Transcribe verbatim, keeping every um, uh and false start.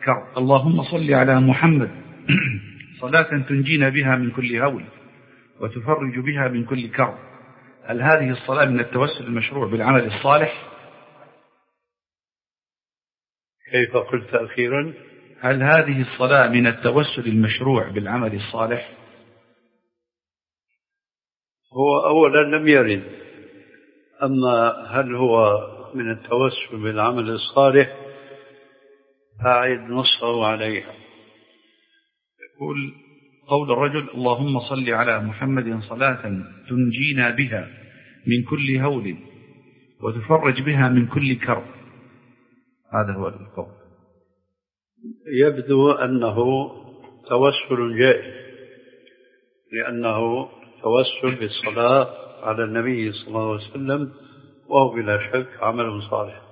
كرب. اللهم صل على محمد صلاة تنجينا بها من كل هول وتفرج بها من كل كرب. هل هذه الصلاة من التوسل المشروع بالعمل الصالح؟ كيف قلت أخيرا؟ هل هذه الصلاة من التوسل المشروع بالعمل الصالح؟ هو أولا لم يرد، أما هل هو من التوسل بالعمل الصالح أعد نصه عليها. يقول قول الرجل اللهم صل على محمد صلاة تنجينا بها من كل هول وتفرج بها من كل كرب، هذا هو القول. يبدو أنه توسل جائز، لأنه توسل بالصلاة على النبي صلى الله عليه وسلم، وهو بلا شك عمل صالح.